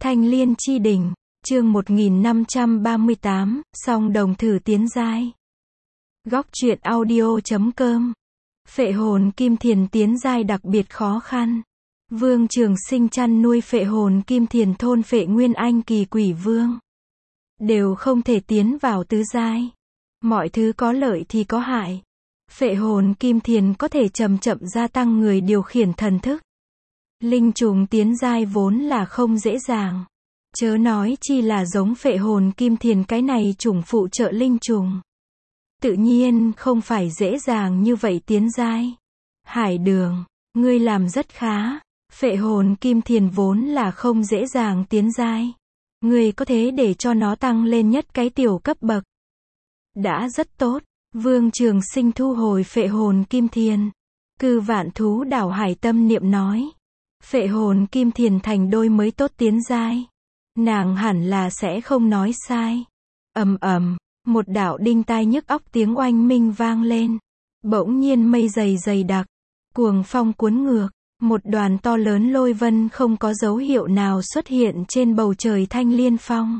Thanh Liên Chi Đỉnh, chương 1538, song đồng thử tiến giai. Góc truyện audio.com. Phệ hồn kim thiền tiến giai đặc biệt khó khăn. Vương Trường Sinh chăn nuôi phệ hồn kim thiền thôn phệ nguyên anh kỳ quỷ vương. Đều không thể tiến vào tứ giai. Mọi thứ có lợi thì có hại. Phệ hồn kim thiền có thể chậm chậm gia tăng người điều khiển thần thức. Linh trùng tiến giai vốn là không dễ dàng. Chớ nói chi là giống phệ hồn kim thiền cái này chủng phụ trợ linh trùng. Tự nhiên không phải dễ dàng như vậy tiến giai. Hải Đường, ngươi làm rất khá. Phệ hồn kim thiền vốn là không dễ dàng tiến giai. Ngươi có thế để cho nó tăng lên nhất cái tiểu cấp bậc. Đã rất tốt. Vương Trường Sinh thu hồi phệ hồn kim thiền. Cư Vạn Thú Đảo Hải tâm niệm nói. Phệ hồn kim thiền thành đôi mới tốt tiến giai. Nàng hẳn là sẽ không nói sai. Ầm ầm, một đạo đinh tai nhức óc tiếng oanh minh vang lên. Bỗng nhiên mây dày dày đặc, cuồng phong cuốn ngược, một đoàn to lớn lôi vân không có dấu hiệu nào xuất hiện trên bầu trời Thanh Liên Phong.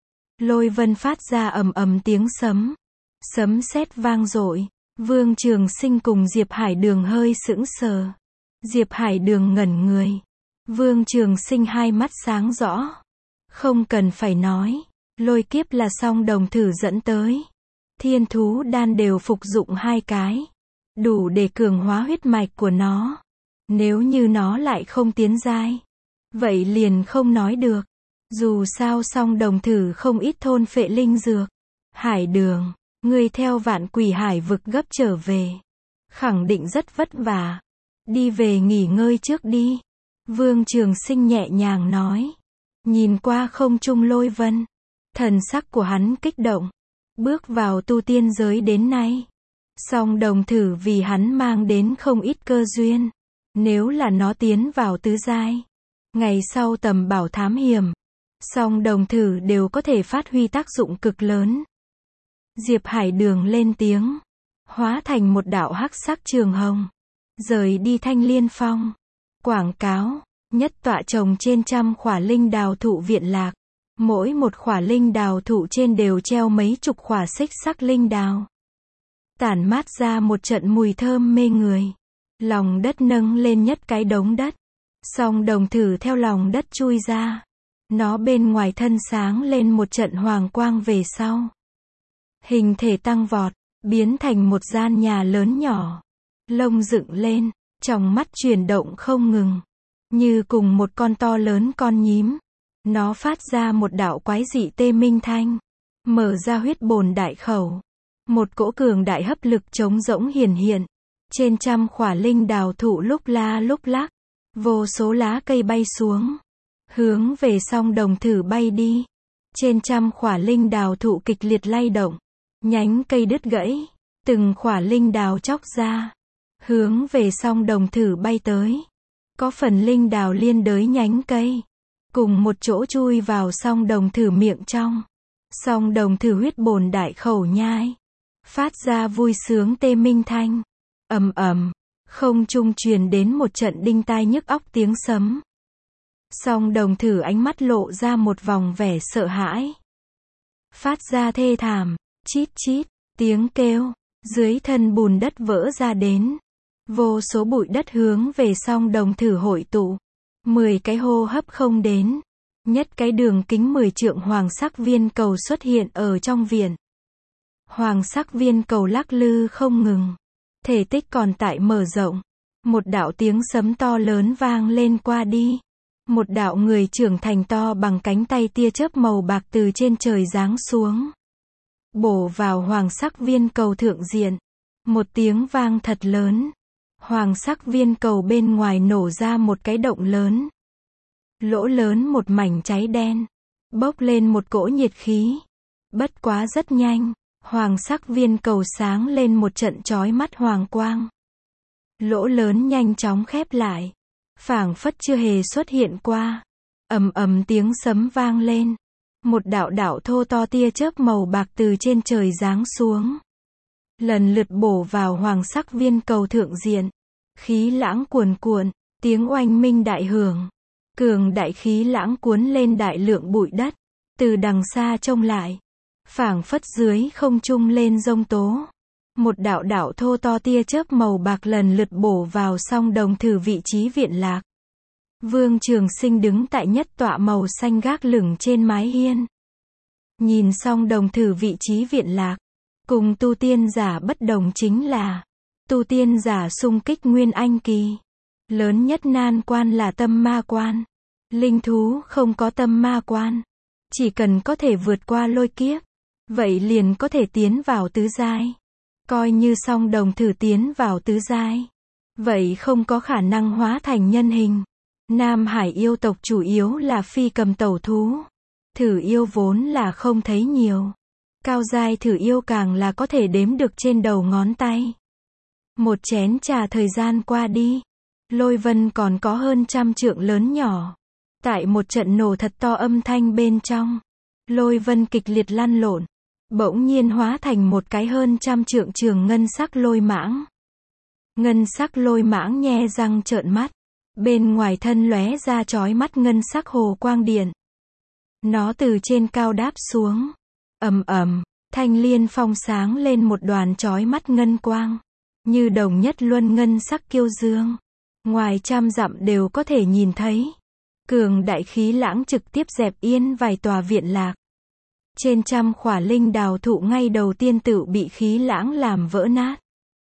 Lôi vân phát ra ầm ầm tiếng sấm. Sấm sét vang dội. Vương Trường Sinh cùng Diệp Hải Đường hơi sững sờ. Diệp Hải Đường ngẩn người. Vương Trường Sinh hai mắt sáng rõ. Không cần phải nói, lôi kiếp là song đồng thử dẫn tới. Thiên thú đan đều phục dụng 2 cái. Đủ để cường hóa huyết mạch của nó. Nếu như nó lại không tiến giai, vậy liền không nói được. Dù sao song đồng thử không ít thôn phệ linh dược. Hải Đường, ngươi theo Vạn Quỷ Hải vực gấp trở về. Khẳng định rất vất vả. Đi về nghỉ ngơi trước đi. Vương Trường Sinh nhẹ nhàng nói. Nhìn qua không trung lôi vân. Thần sắc của hắn kích động. Bước vào tu tiên giới đến nay. Song đồng thử vì hắn mang đến không ít cơ duyên. Nếu là nó tiến vào tứ giai. Ngày sau tầm bảo thám hiểm. Song đồng thử đều có thể phát huy tác dụng cực lớn. Diệp Hải Đường lên tiếng. Hóa thành một đạo hắc sắc trường hồng. Rời đi Thanh Liên Phong. Quảng cáo. Nhất tọa trồng trên 100 khỏa linh đào thụ viện lạc. Mỗi một khỏa linh đào thụ trên đều treo mấy chục khỏa xích sắc linh đào. Tản mát ra một trận mùi thơm mê người. Lòng đất nâng lên nhất cái đống đất. Song đồng thử theo lòng đất chui ra. Nó bên ngoài thân sáng lên một trận hoàng quang về sau. Hình thể tăng vọt, biến thành một gian nhà lớn nhỏ. Lông dựng lên, tròng mắt chuyển động không ngừng. Như cùng một con to lớn con nhím. Nó phát ra một đạo quái dị tê minh thanh. Mở ra huyết bồn đại khẩu. Một cỗ cường đại hấp lực trống rỗng hiển hiện. Trên 100 khỏa linh đào thụ lúc la lúc lắc. Vô số lá cây bay xuống. Hướng về song đồng thử bay đi. Trên 100 khỏa linh đào thụ kịch liệt lay động. Nhánh cây đứt gãy. Từng khỏa linh đào chóc ra. Hướng về song đồng thử bay tới. Có phần linh đào liên đới nhánh cây. Cùng một chỗ chui vào song đồng thử miệng trong. Song đồng thử huyết bồn đại khẩu nhai. Phát ra vui sướng tê minh thanh. Ầm ầm. Không trung truyền đến một trận đinh tai nhức óc tiếng sấm. Song đồng thử ánh mắt lộ ra một vòng vẻ sợ hãi. Phát ra thê thảm. Chít chít. Tiếng kêu. Dưới thân bùn đất vỡ ra đến. Vô số bụi đất hướng về song đồng thử hội tụ. 10 cái hô hấp không đến. Nhất cái đường kính 10 trượng hoàng sắc viên cầu xuất hiện ở trong viện. Hoàng sắc viên cầu lắc lư không ngừng. Thể tích còn tại mở rộng. Một đạo tiếng sấm to lớn vang lên qua đi. Một đạo người trưởng thành to bằng cánh tay tia chớp màu bạc từ trên trời giáng xuống. Bổ vào hoàng sắc viên cầu thượng diện. Một tiếng vang thật lớn. Hoàng sắc viên cầu bên ngoài nổ ra một cái động lớn. Lỗ lớn một mảnh cháy đen. Bốc lên một cỗ nhiệt khí. Bất quá rất nhanh. Hoàng sắc viên cầu sáng lên một trận chói mắt hoàng quang. Lỗ lớn nhanh chóng khép lại. Phảng phất chưa hề xuất hiện qua. Ầm ầm tiếng sấm vang lên. Một đạo đạo thô to tia chớp màu bạc từ trên trời giáng xuống. Lần lượt bổ vào hoàng sắc viên cầu thượng diện. Khí lãng cuồn cuộn, tiếng oanh minh đại hưởng. Cường đại khí lãng cuốn lên đại lượng bụi đất, từ đằng xa trông lại, phảng phất dưới không trung lên giông tố. Một đạo đạo thô to tia chớp màu bạc lần lượt bổ vào song đồng thử vị trí viện lạc. Vương Trường Sinh đứng tại nhất tọa màu xanh gác lửng trên mái hiên. Nhìn song đồng thử vị trí viện lạc, cùng tu tiên giả bất đồng chính là, tu tiên giả xung kích nguyên anh kỳ. Lớn nhất nan quan là tâm ma quan. Linh thú không có tâm ma quan. Chỉ cần có thể vượt qua lôi kiếp, vậy liền có thể tiến vào tứ giai. Coi như song đồng thử tiến vào tứ giai, vậy không có khả năng hóa thành nhân hình. Nam Hải yêu tộc chủ yếu là phi cầm tẩu thú. Thử yêu vốn là không thấy nhiều. Cao giai thử yêu càng là có thể đếm được trên đầu ngón tay. Một chén trà thời gian qua đi, lôi vân còn có hơn 100 trượng lớn nhỏ. Tại một trận nổ thật to âm thanh bên trong, lôi vân kịch liệt lăn lộn, bỗng nhiên hóa thành một cái hơn 100 trượng trường ngân sắc lôi mãng. Ngân sắc lôi mãng nhe răng trợn mắt, bên ngoài thân lóe ra chói mắt ngân sắc hồ quang điện. Nó từ trên cao đáp xuống, ầm ầm, thanh liên phong sáng lên một đoàn chói mắt ngân quang, như đồng nhất luân ngân sắc kiêu dương, ngoài 100 dặm đều có thể nhìn thấy. Cường đại khí lãng trực tiếp dẹp yên vài tòa viện lạc. Trên 100 khỏa linh đào thụ ngay đầu tiên tự bị khí lãng làm vỡ nát,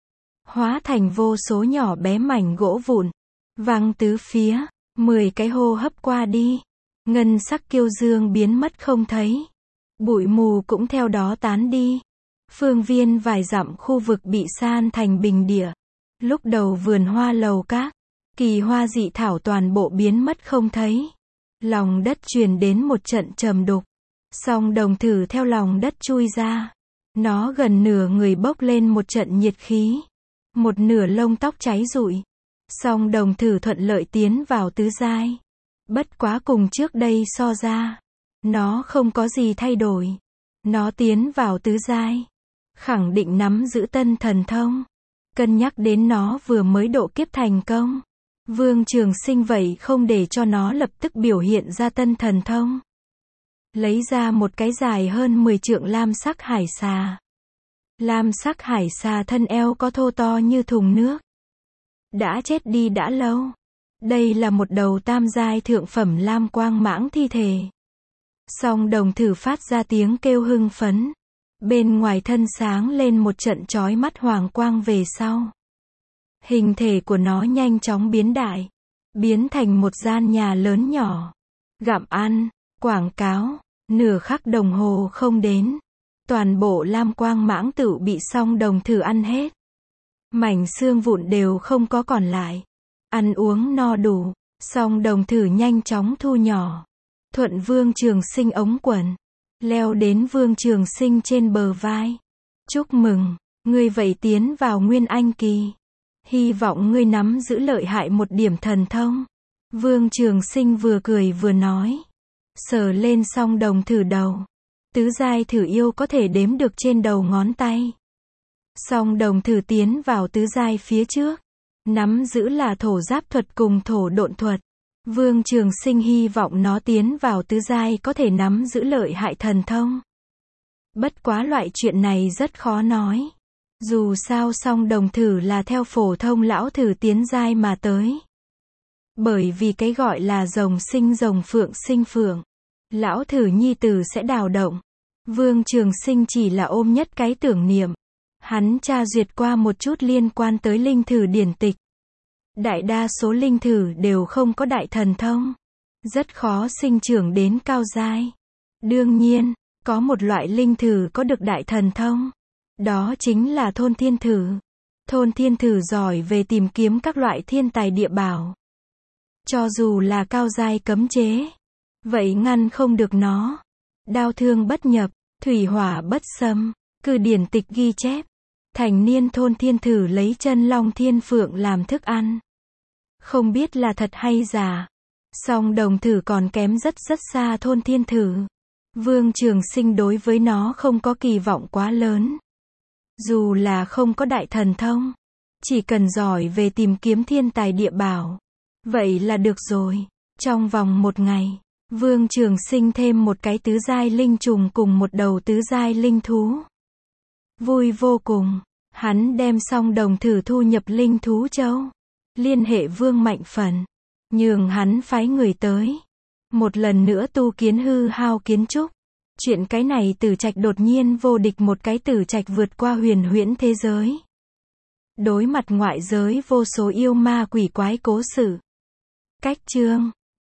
hóa thành vô số nhỏ bé mảnh gỗ vụn, văng tứ phía. 10 cái hô hấp qua đi, ngân sắc kiêu dương biến mất không thấy, bụi mù cũng theo đó tán đi. Phương viên vài dặm khu vực bị san thành bình địa. Lúc đầu vườn hoa lầu các, kỳ hoa dị thảo toàn bộ biến mất không thấy. Lòng đất truyền đến một trận trầm đục. Song đồng thử theo lòng đất chui ra. Nó gần nửa người bốc lên một trận nhiệt khí, một nửa lông tóc cháy rụi. Song đồng thử thuận lợi tiến vào tứ giai. Bất quá cùng trước đây so ra, nó không có gì thay đổi. Nó tiến vào tứ giai, khẳng định nắm giữ tân thần thông. Cân nhắc đến nó vừa mới độ kiếp thành công, Vương Trường Sinh vậy không để cho nó lập tức biểu hiện ra tân thần thông. Lấy ra một cái dài hơn 10 trượng lam sắc hải xà. Lam sắc hải xà thân eo có thô to như thùng nước, đã chết đi đã lâu. Đây là một đầu tam giai thượng phẩm lam quang mãng thi thể. Song đồng thử phát ra tiếng kêu hưng phấn. Bên ngoài thân sáng lên một trận chói mắt hoàng quang về sau. Hình thể của nó nhanh chóng biến đại, biến thành một gian nhà lớn nhỏ. Gặm ăn, quảng cáo, nửa khắc đồng hồ không đến, toàn bộ lam quang mãng tự bị song đồng thử ăn hết. Mảnh xương vụn đều không có còn lại. Ăn uống no đủ, song đồng thử nhanh chóng thu nhỏ. Thuận Vương Trường Sinh ống quần, leo đến Vương Trường Sinh trên bờ vai. Chúc mừng, ngươi vậy tiến vào Nguyên Anh kỳ. Hy vọng ngươi nắm giữ lợi hại một điểm thần thông. Vương Trường Sinh vừa cười vừa nói. Sờ lên song đồng thử đầu. Tứ giai thử yêu có thể đếm được trên đầu ngón tay. Song đồng thử tiến vào tứ giai phía trước, nắm giữ là thổ giáp thuật cùng thổ độn thuật. Vương Trường Sinh hy vọng nó tiến vào tứ giai có thể nắm giữ lợi hại thần thông. Bất quá loại chuyện này rất khó nói. Dù sao song đồng thử là theo phổ thông lão thử tiến giai mà tới. Bởi vì cái gọi là rồng sinh rồng phượng sinh phượng, lão thử nhi tử sẽ đào động. Vương Trường Sinh chỉ là ôm nhất cái tưởng niệm. Hắn tra duyệt qua một chút liên quan tới linh thử điển tịch. Đại đa số linh thử đều không có đại thần thông, rất khó sinh trưởng đến cao giai. Đương nhiên, có một loại linh thử có được đại thần thông, đó chính là thôn thiên thử. Thôn thiên thử giỏi về tìm kiếm các loại thiên tài địa bảo. Cho dù là cao giai cấm chế, vậy ngăn không được nó. Đao thương bất nhập, thủy hỏa bất xâm, cứ điển tịch ghi chép. Thành niên thôn thiên thử lấy chân long thiên phượng làm thức ăn. Không biết là thật hay giả. Song đồng thử còn kém rất xa thôn thiên thử. Vương Trường Sinh đối với nó không có kỳ vọng quá lớn. Dù là không có đại thần thông, chỉ cần giỏi về tìm kiếm thiên tài địa bảo, vậy là được rồi. Trong vòng một ngày, Vương Trường Sinh thêm một cái tứ giai linh trùng cùng một đầu tứ giai linh thú. Vui vô cùng, hắn đem Song Đồng Thử thu nhập linh thú châu. Liên hệ Vương Mạnh Phần, nhường hắn phái người tới. Một lần nữa tu kiến hư hao kiến trúc. Chuyện cái này Tử Trạch đột nhiên vô địch một cái Tử Trạch vượt qua huyền huyễn thế giới. Đối mặt ngoại giới vô số yêu ma quỷ quái cố sự. Cách chương